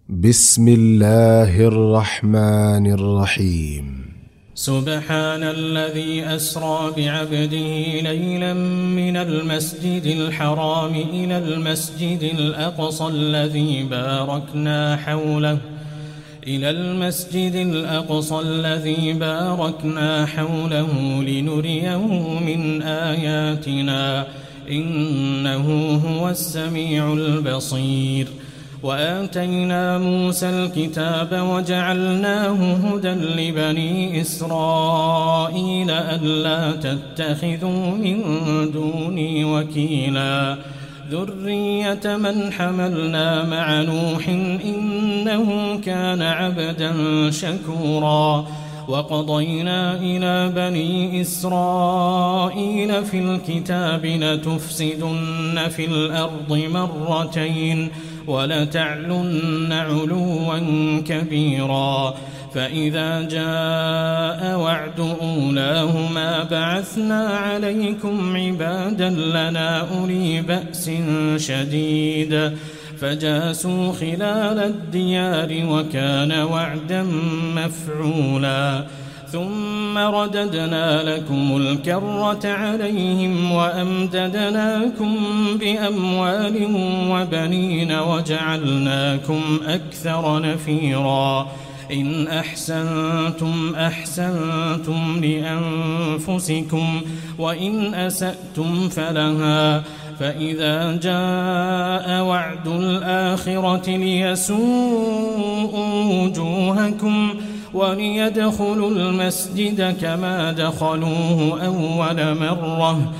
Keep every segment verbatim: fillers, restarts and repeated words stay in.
بسم الله الرحمن الرحيم. سبحان الذي أسرى بعبده ليلا من المسجد الحرام إلى المسجد الأقصى الذي باركنا حوله إلى المسجد الأقصى الذي باركنا حوله لنريه من آياتنا إنه هو السميع البصير. وآتينا موسى الكتاب وجعلناه هدى لبني إسرائيل ألا تتخذوا من دوني وكيلا ذرية من حملنا مع نوح إنه كان عبدا شكورا. وقضينا إلى بني إسرائيل في الكتاب لتفسدن في الأرض مرتين ولتعلن علوا كبيرا. فإذا جاء وعد أولاهما بعثنا عليكم عبادا لنا أولي بأس شديد فجاسوا خلال الديار وكان وعدا مفعولا. ثم رددنا لكم الكرة عليهم وأمددناكم بأموال وبنين وجعلناكم أكثر نفيرا. إن أحسنتم أحسنتم لأنفسكم وإن أسأتم فلها. فإذا جاء وعد الآخرة ليسوءوا وجوهكم وليدخلوا المسجد كما دخلوه أول مرة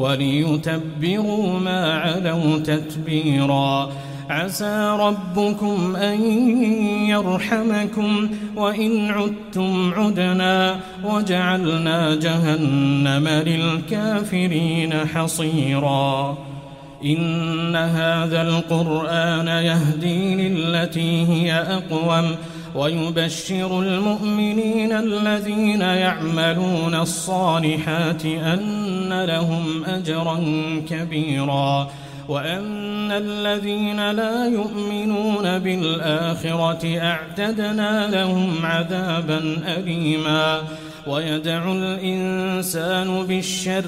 وليتبروا ما علوا تتبيرا. عسى ربكم أن يرحمكم وإن عدتم عدنا وجعلنا جهنم للكافرين حصيرا. إن هذا القرآن يهدي للتي هي أقوم ويبشر المؤمنين الذين يعملون الصالحات أن لهم أجرا كبيرا وأن الذين لا يؤمنون بالآخرة أعتدنا لهم عذابا أليما. ويدعو الإنسان بالشر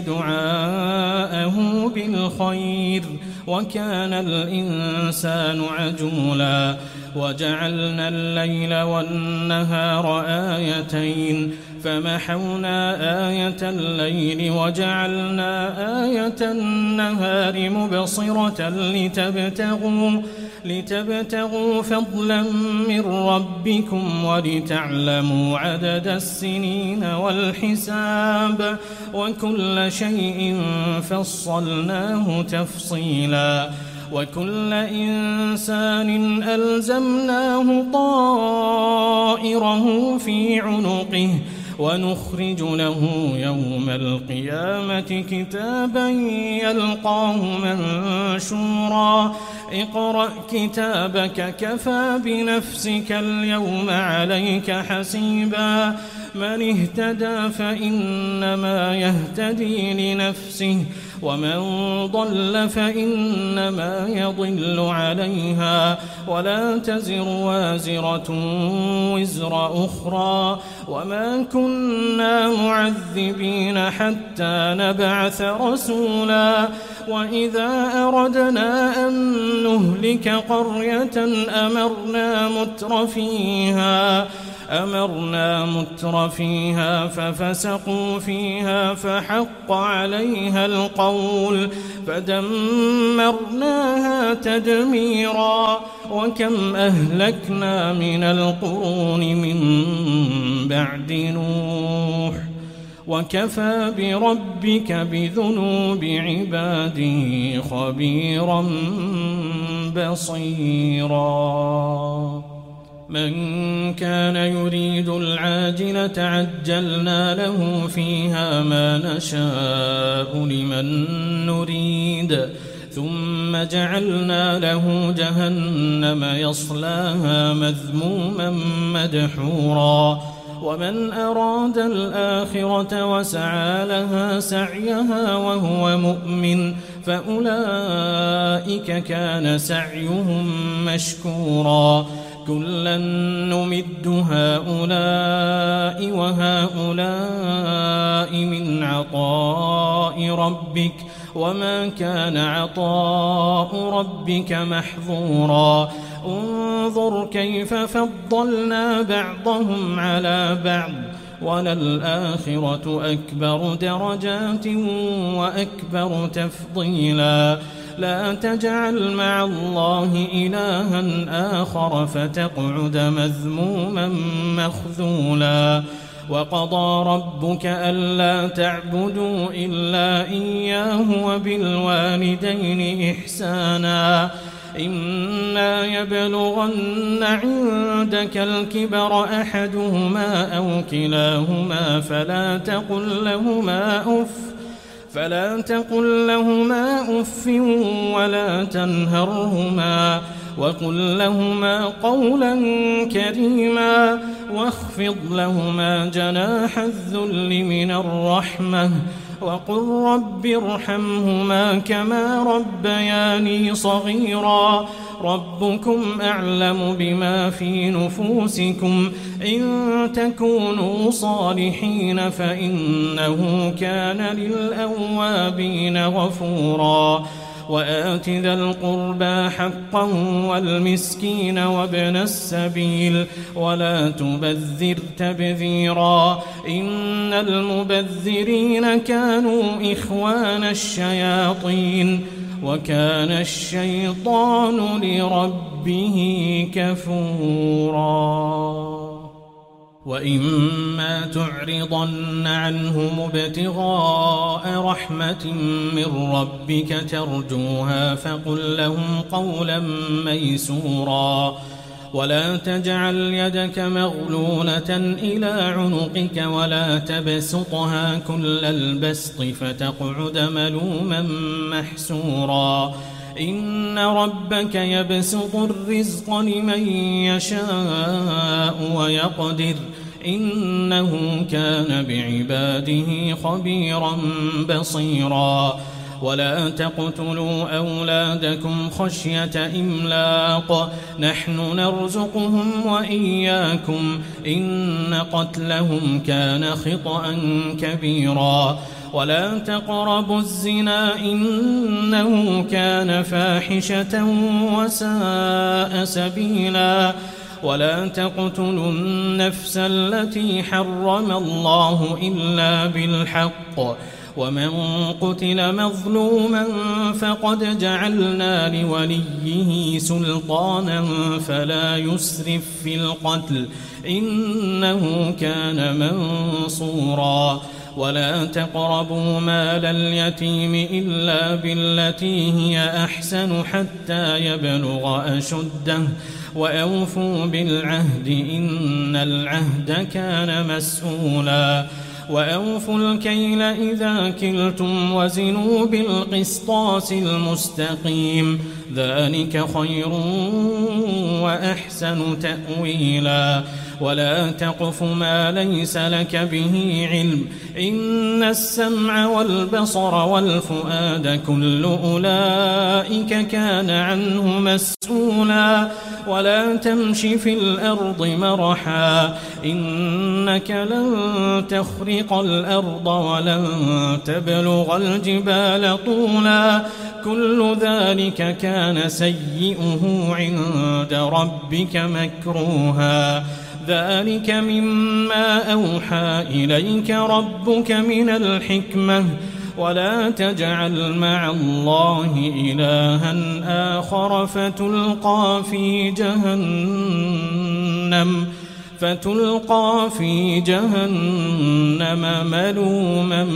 دعاءه بالخير وكان الإنسان عجولا. وجعلنا الليل والنهار آيتين فمحونا آية الليل وجعلنا آية النهار مبصرة لتبتغوا, لتبتغوا فضلا من ربكم ولتعلموا عدد السنين والحساب وكل شيء فصلناه تفصيلا. وكل إنسان ألزمناه طائره في عنقه ونخرج له يوم القيامة كتابا يلقاه منشورا. اقرأ كتابك كفى بنفسك اليوم عليك حسيبا. من اهتدى فإنما يهتدي لنفسه ومن ضل فإنما يضل عليها ولا تزر وازرة وزر أخرى وما كنا معذبين حتى نبعث رسولا. وإذا أردنا أن نهلك قرية أمرنا متر فيها أمرنا متر فيها ففسقوا فيها فحق عليها القول فدمرناها تدميرا. وكم أهلكنا من القرون من بعد نوح وكفى بربك بذنوب عباده خبيرا بصيرا. من كان يريد العاجلة عجلنا له فيها ما نشاء لمن نريد ثم جعلنا له جهنم يصلاها مذموما مدحورا. ومن أراد الآخرة وسعى لها سعيها وهو مؤمن فأولئك كان سعيهم مشكورا كلا نمد هؤلاء وهؤلاء من عطاء ربك وما كان عطاء ربك محظورا انظر كيف فضلنا بعضهم على بعض وللآخرة أكبر درجات وأكبر تفضيلا لا تجعل مع الله إلها آخر فتقعد مذموما مخذولا وقضى ربك ألا تعبدوا إلا إياه وبالوالدين إحسانا إما يبلغن عندك الكبر أحدهما أو كلاهما فلا تقل لهما أف فلا تقل لهما أف ولا تنهرهما وقل لهما قولا كريما واخفض لهما جناح الذل من الرحمة وقل رب ارحمهما كما ربياني صغيرا ربكم أعلم بما في نفوسكم إن تكونوا صالحين فإنه كان للأوابين غفورا وآت ذا القربى حقه والمسكين وابن السبيل ولا تبذر تبذيرا إن المبذرين كانوا إخوان الشياطين وكان الشيطان لربه كفورا وإما تعرضن عنهم ابتغاء رحمة من ربك ترجوها فقل لهم قولا ميسورا ولا تجعل يدك مغلولة إلى عنقك ولا تبسطها كل البسط فتقعد ملوما محسورا إن ربك يبسط الرزق لمن يشاء ويقدر إنه كان بعباده خبيرا بصيرا ولا تقتلوا أولادكم خشية إملاق نحن نرزقهم وإياكم إن قتلهم كان خطأ كبيرا ولا تقربوا الزنا إنه كان فاحشة وساء سبيلا ولا تقتلوا النفس التي حرم الله إلا بالحق ومن قتل مظلوما فقد جعلنا لوليه سلطانا فلا يسرف في القتل إنه كان منصورا ولا تقربوا مال اليتيم إلا بالتي هي أحسن حتى يبلغ أشده وأوفوا بالعهد إن العهد كان مسؤولا وأوفوا الكيل إذا كلتم وزنوا بالقسطاس المستقيم ذلك خير وأحسن تأويلا ولا تقف ما ليس لك به علم إن السمع والبصر والفؤاد كل أولئك كان عنه مسؤولا ولا تمش في الأرض مرحا إنك لن تخرق الأرض ولن تبلغ الجبال طولا كل ذلك كان سيئه عند ربك مكروها ذلك مما أوحى إليك ربك من الحكمة ولا تجعل مع الله إلها آخر فتلقى في جهنم فتلقى في جهنم ملوما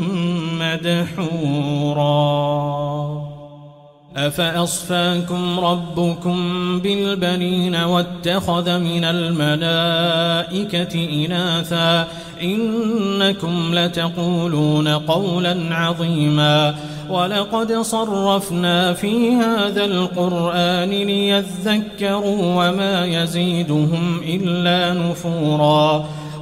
مدحورا أفأصفاكم ربكم بالبنين واتخذ من الملائكة إناثا إنكم لتقولون قولا عظيما ولقد صرفنا في هذا القرآن ليذكروا وما يزيدهم إلا نفورا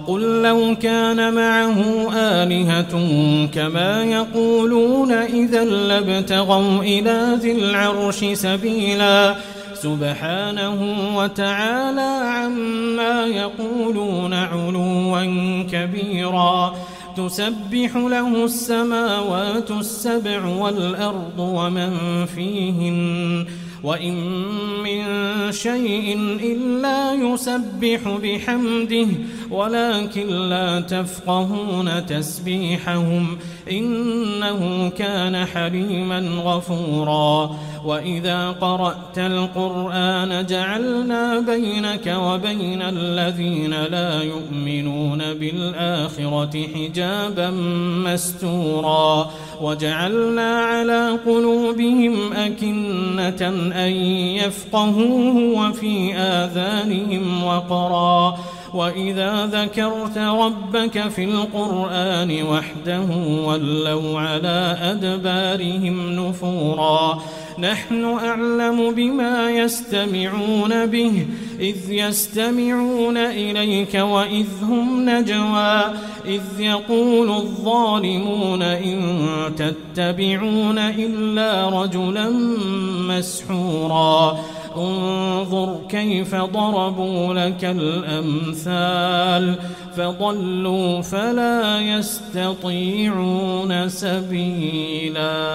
قل لو كان معه آلهة كما يقولون إذا لابتغوا إلى ذي العرش سبيلا سبحانه وتعالى عما يقولون علوا كبيرا تسبح له السماوات السبع والأرض ومن فيهن وإن من شيء إلا يسبح بحمده ولكن لا تفقهون تسبيحهم إنه كان حليما غفورا وإذا قرأت القرآن جعلنا بينك وبين الذين لا يؤمنون بالآخرة حجابا مستورا وجعلنا على قلوبهم أكنة أن يفقهوه وفي آذانهم وقرا وإذا ذكرت ربك في القرآن وحده ولوا على أدبارهم نفورا نحن أعلم بما يستمعون به إذ يستمعون إليك وإذ هم نجوى إذ يقول الظالمون إن تتبعون إلا رجلا مسحورا انظر كيف ضربوا لك الأمثال فضلوا فلا يستطيعون سبيلا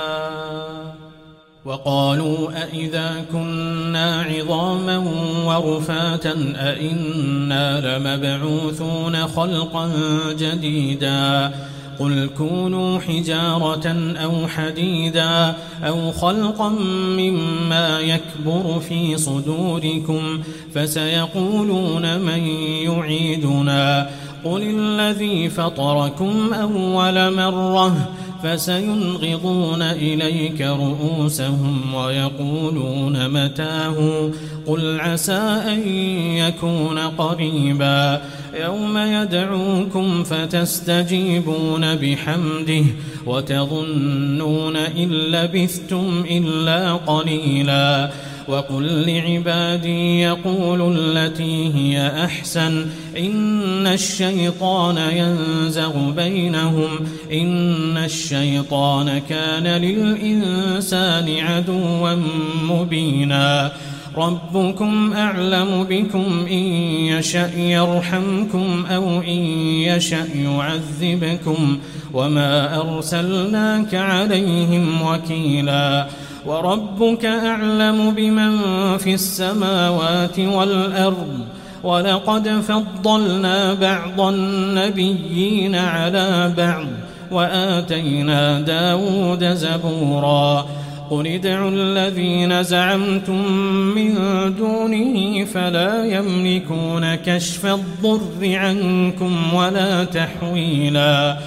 وقالوا أئذا كنا عظاما ورفاتا أئنا لمبعوثون خلقا جديدا قل كونوا حجارة أو حديدا أو خلقا مما يكبر في صدوركم فسيقولون من يعيدنا قل الذي فطركم أول مرة فسينغضون إليك رؤوسهم ويقولون متاه قل عسى أن يكون قريبا يوم يدعوكم فتستجيبون بحمده وتظنون إن لبثتم إلا قليلا وقل لعبادي يقولوا التي هي أحسن إن الشيطان ينزغ بينهم إن الشيطان كان للإنسان عدوا مبينا ربكم أعلم بكم إن يشأ يرحمكم أو إن يشأ يعذبكم وما أرسلناك عليهم وكيلا وربك أعلم بمن في السماوات والأرض ولقد فضلنا بعض النبيين على بعض وآتينا داود زبورا قل ادعوا الذين زعمتم من دونه فلا يملكون كشف الضر عنكم ولا تحويلا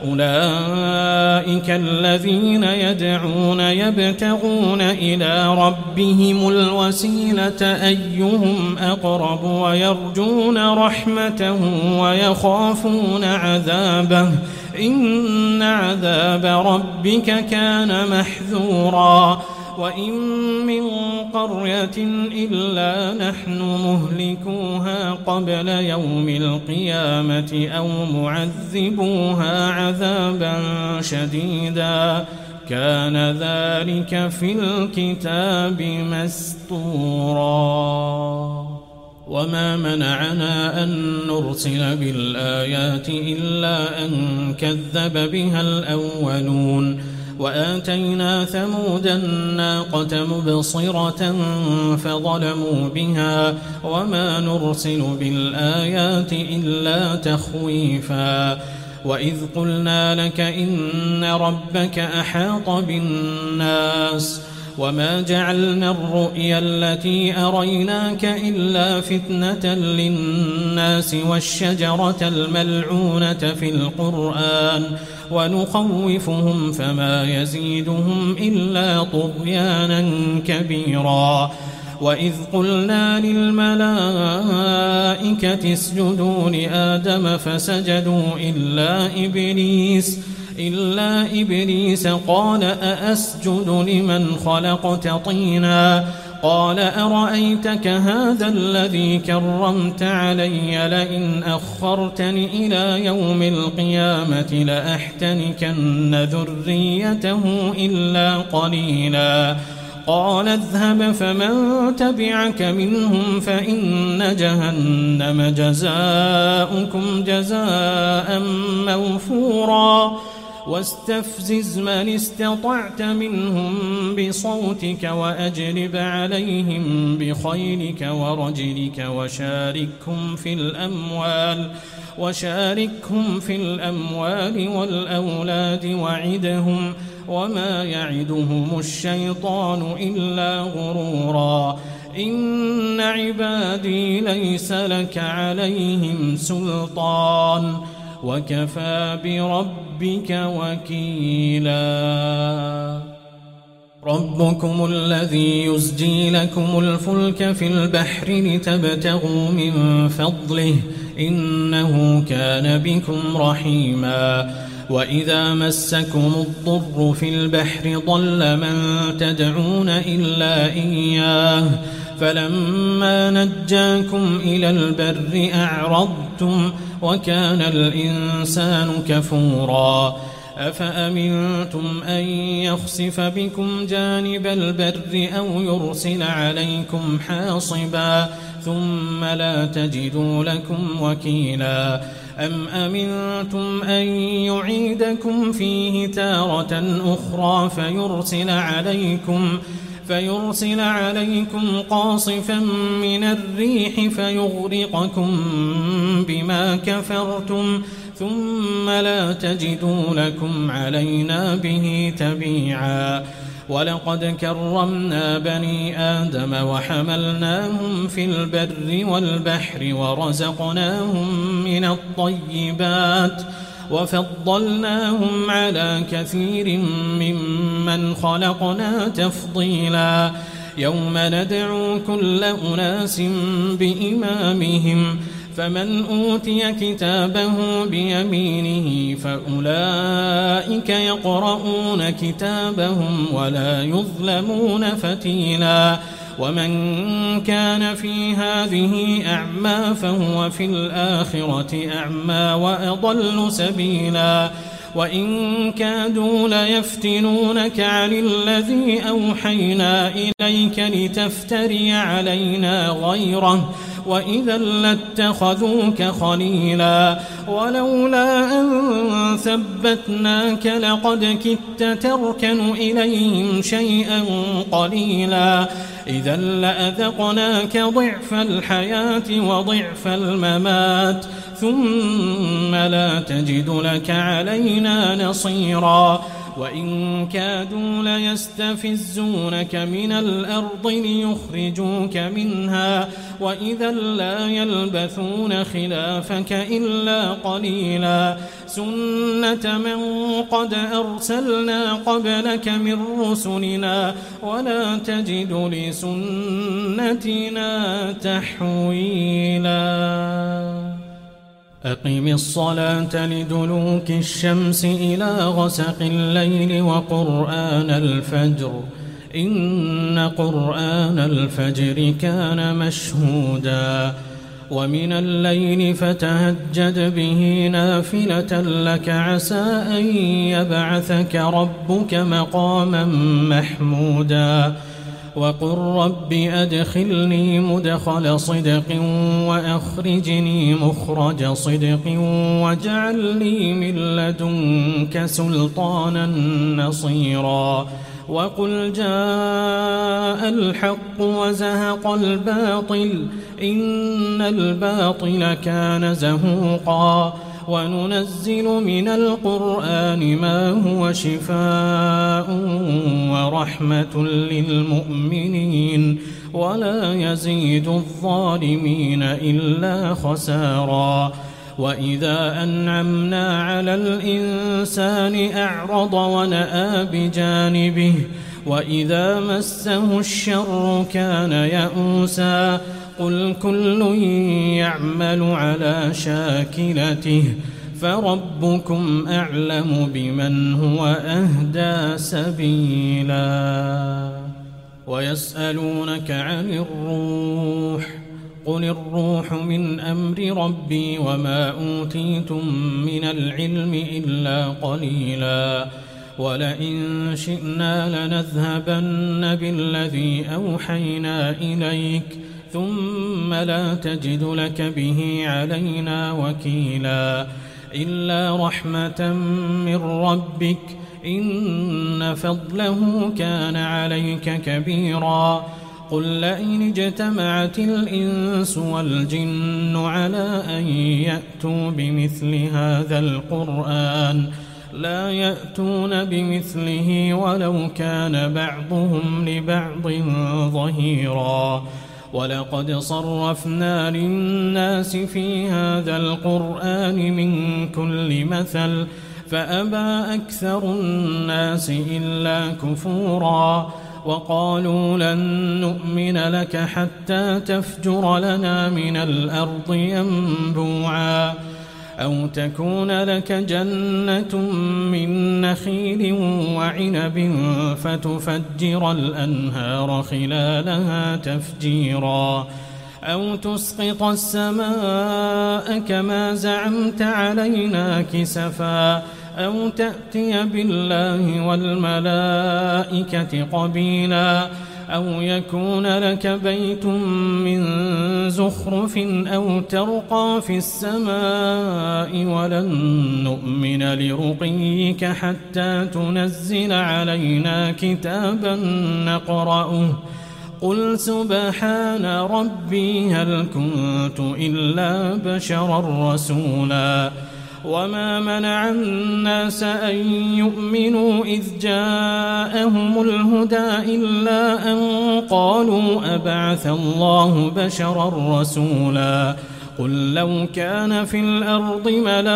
أولئك الذين يدعون يبتغون إلى ربهم الوسيلة أيهم أقرب ويرجون رحمته ويخافون عذابه إن عذاب ربك كان محذورا وإن من قرية إلا نحن مهلكوها قبل يوم القيامة أو معذبوها عذابا شديدا كان ذلك في الكتاب مسطورا وما منعنا أن نرسل بالآيات إلا أن كذب بها الأولون وآتينا ثمود الناقة مبصرة فظلموا بها وما نرسل بالآيات إلا تخويفا وإذ قلنا لك إن ربك أحاط بالناس وما جعلنا الرؤيا التي أريناك إلا فتنة للناس والشجرة الملعونة في القرآن ونخوفهم فما يزيدهم إلا طغيانا كبيرا وإذ قلنا للملائكة اسجدوا لآدم فسجدوا إلا إبليس إلا إبليس قال أأسجد لمن خلقت طينا قال أرأيتك هذا الذي كرمت علي لئن أخرتني إلى يوم القيامة لأحتنكن ذريته إلا قليلا قال اذهب فمن تبعك منهم فإن جهنم جزاؤكم جزاء موفورا واستفزز من استطعت منهم بصوتك وأجلب عليهم بخيلك ورجلك وشاركهم في الأموال وشاركهم في الأموال والأولاد وعدهم وما يعدهم الشيطان إلا غرورا إن عبادي ليس لك عليهم سلطان وكفى بربك وكيلا ربكم الذي يزجي لكم الفلك في البحر لتبتغوا من فضله إنه كان بكم رحيما وإذا مسكم الضر في البحر ضل من تدعون إلا إياه فلما نجاكم إلى البر أعرضتم وكان الإنسان كفورا أفأمنتم أن يخسف بكم جانب البر أو يرسل عليكم حاصبا ثم لا تجدوا لكم وكيلا أم أمنتم أن يعيدكم فيه تارة أخرى فيرسل عليكم فيرسل عليكم قاصفا من الريح فيغرقكم بما كفرتم ثم لا تجدوا لكم علينا به تبيعا ولقد كرمنا بني آدم وحملناهم في البر والبحر ورزقناهم من الطيبات وفضلناهم على كثير ممن خلقنا تفضيلا يوم ندعو كل أناس بإمامهم فمن أوتي كتابه بيمينه فأولئك يقرؤون كتابهم ولا يظلمون فتيلا ومن كان في هذه أعمى فهو في الآخرة أعمى وأضل سبيلا وإن كادوا ليفتنونك عن الذي أوحينا إليك لتفتري علينا غيره وإذا لاتخذوك خليلا ولولا أن ثبتناك لقد كدت تركن إليهم شيئا قليلا إذا لأذقناك ضعف الحياة وضعف الممات ثم لا تجد لك علينا نصيرا وإن كادوا ليستفزونك من الأرض ليخرجوك منها وإذا لا يلبثون خلافك إلا قليلا سنة من قد أرسلنا قبلك من رسلنا ولا تجد لسنتنا تحويلا أقم الصلاة لدلوك الشمس إلى غسق الليل وقرآن الفجر إن قرآن الفجر كان مشهودا ومن الليل فتهجد به نافلة لك عسى أن يبعثك ربك مقاما محمودا وقل رب أدخلني مدخل صدق وأخرجني مخرج صدق واجعل لي من لدنك سلطانا نصيرا وقل جاء الحق وزهق الباطل إن الباطل كان زهوقا وننزل من القرآن ما هو شفاء ورحمة للمؤمنين ولا يزيد الظالمين إلا خسارا وإذا أنعمنا على الإنسان أعرض ونأى بجانبه وإذا مسه الشر كان يئوسا قل كل يعمل على شاكلته فربكم أعلم بمن هو أهدى سبيلا ويسألونك عن الروح قل الروح من أمر ربي وما أوتيتم من العلم إلا قليلا ولئن شئنا لنذهبن بالذي أوحينا إليك ثم لا تجد لك به علينا وكيلا إلا رحمة من ربك إن فضله كان عليك كبيرا قل لئن اجتمعت الإنس والجن على أن يأتوا بمثل هذا القرآن لا يأتون بمثله ولو كان بعضهم لبعض ظهيرا ولقد صرفنا للناس في هذا القرآن من كل مثل فأبى أكثر الناس إلا كفورا وقالوا لن نؤمن لك حتى تفجر لنا من الأرض ينبوعا أو تكون لك جنة من نخيل وعنب فتفجر الأنهار خلالها تفجيرا أو تسقط السماء كما زعمت علينا كسفا أو تأتي بالله والملائكة قبيلا أو يكون لك بيت من زخرف أو ترقى في السماء ولن نؤمن لرقيك حتى تنزل علينا كتابا نقرأه قل سبحان ربي هل كنت إلا بشرا رسولا وما منع الناس أن يؤمنوا إذ جاءهم الهدى إلا أن قالوا أبعث الله بشرا رسولا قل لو كان في الأرض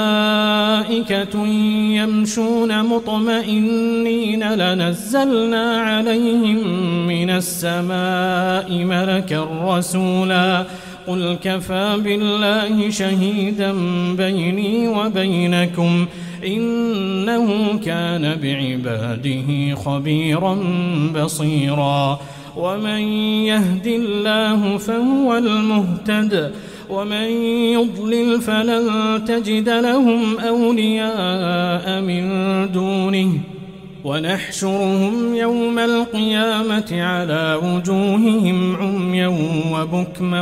ملائكة يمشون مطمئنين لنزلنا عليهم من السماء ملكا رسولا قل كفى بالله شهيدا بيني وبينكم إنه كان بعباده خبيرا بصيرا ومن يهد الله فهو المهتد ومن يضلل فلن تجد لهم أولياء من دونه ونحشرهم يوم القيامة على وجوههم عميا وبكما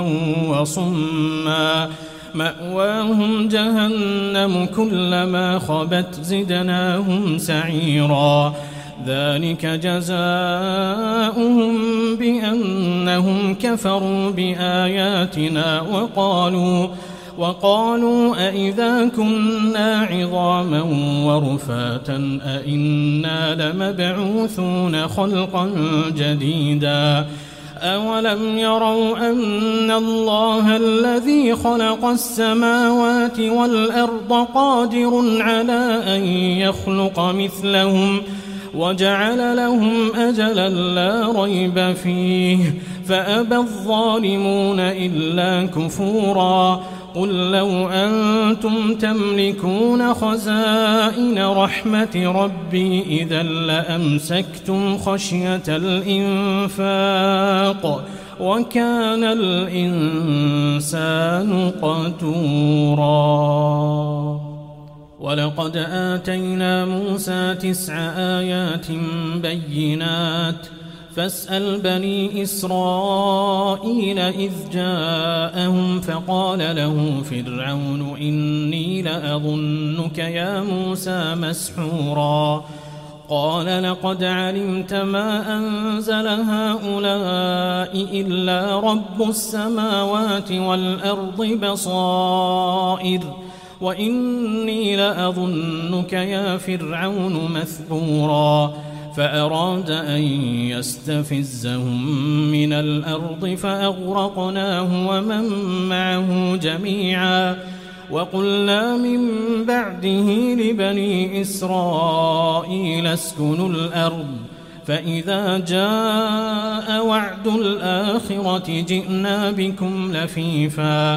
وصما مأواهم جهنم كلما خبت زدناهم سعيرا ذلك جزاؤهم بأنهم كفروا بآياتنا وقالوا وقالوا أئذا كنا عظاما ورفاتا أئنا لمبعوثون خلقا جديدا أولم يروا أن الله الذي خلق السماوات والأرض قادر على أن يخلق مثلهم وجعل لهم أجلا لا ريب فيه فأبى الظالمون إلا كفورا قل لو أنتم تملكون خزائن رحمة ربي إذا لأمسكتم خشية الإنفاق وكان الإنسان قتورا ولقد آتينا موسى تسع آيات بينات فاسأل بني إسرائيل إذ جاءهم فقال له فرعون إني لأظنك يا موسى مسحورا قال لقد علمت ما أنزل هؤلاء إلا رب السماوات والأرض بصائر وإني لأظنك يا فرعون مثبورا فأراد أن يستفزهم من الأرض فأغرقناه ومن معه جميعا وقلنا من بعده لبني إسرائيل اسكنوا الأرض فإذا جاء وعد الآخرة جئنا بكم لفيفا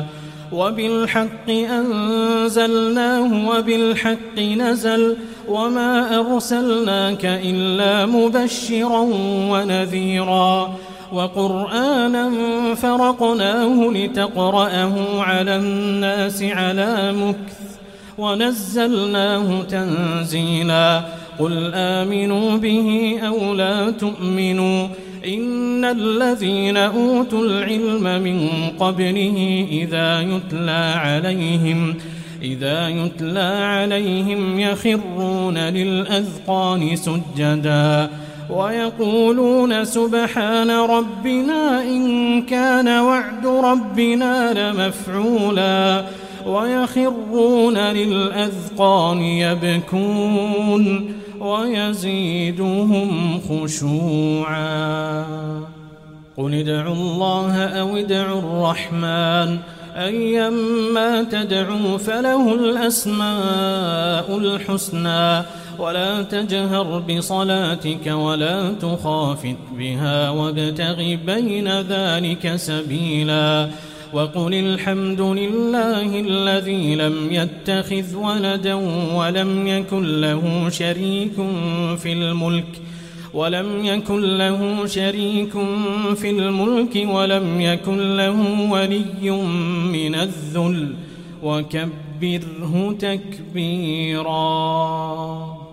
وبالحق أنزلناه وبالحق نزل وما أرسلناك إلا مبشرا ونذيرا وقرآنا فرقناه لتقرأه على الناس على مكث ونزلناه تنزيلا قل آمنوا به أو لا تؤمنوا إن الذين أوتوا العلم من قبله إذا يتلى عليهم إذا يتلى عليهم يخرون للأذقان سجدا ويقولون سبحان ربنا إن كان وعد ربنا لمفعولا ويخرون للأذقان يبكون ويزيدهم خشوعا قل ادعوا الله أو ادعوا الرحمن أيما تدعوا فله الأسماء الحسنى ولا تجهر بصلاتك ولا تخافت بها وابتغ بين ذلك سبيلا وقل الحمد لله الذي لم يتخذ ولدا ولم يكن له شريك في الملك ولم يكن له شريك في الملك ولم يكن له ولي من الذل وكبره تكبيرا.